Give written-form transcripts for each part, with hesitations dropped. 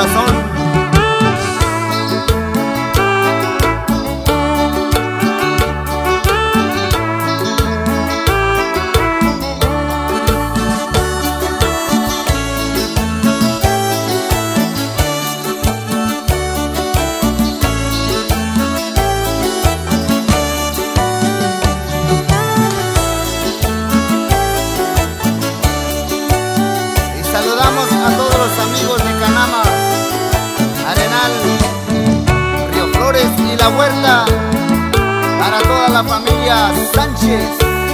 corazón. Saludamos a todos los amigos de Canama, Arenal, Río Flores y La Huerta, para toda la familia Sánchez.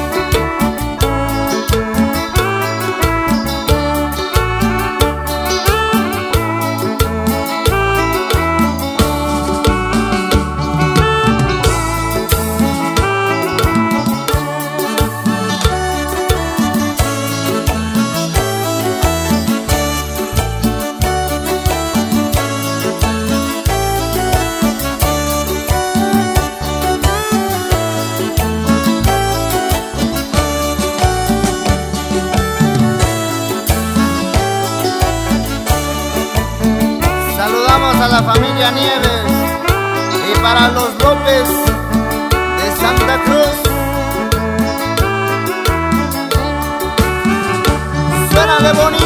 Saludamos a la familia Nieves y para los López de Santa Cruz. Suénale bonito.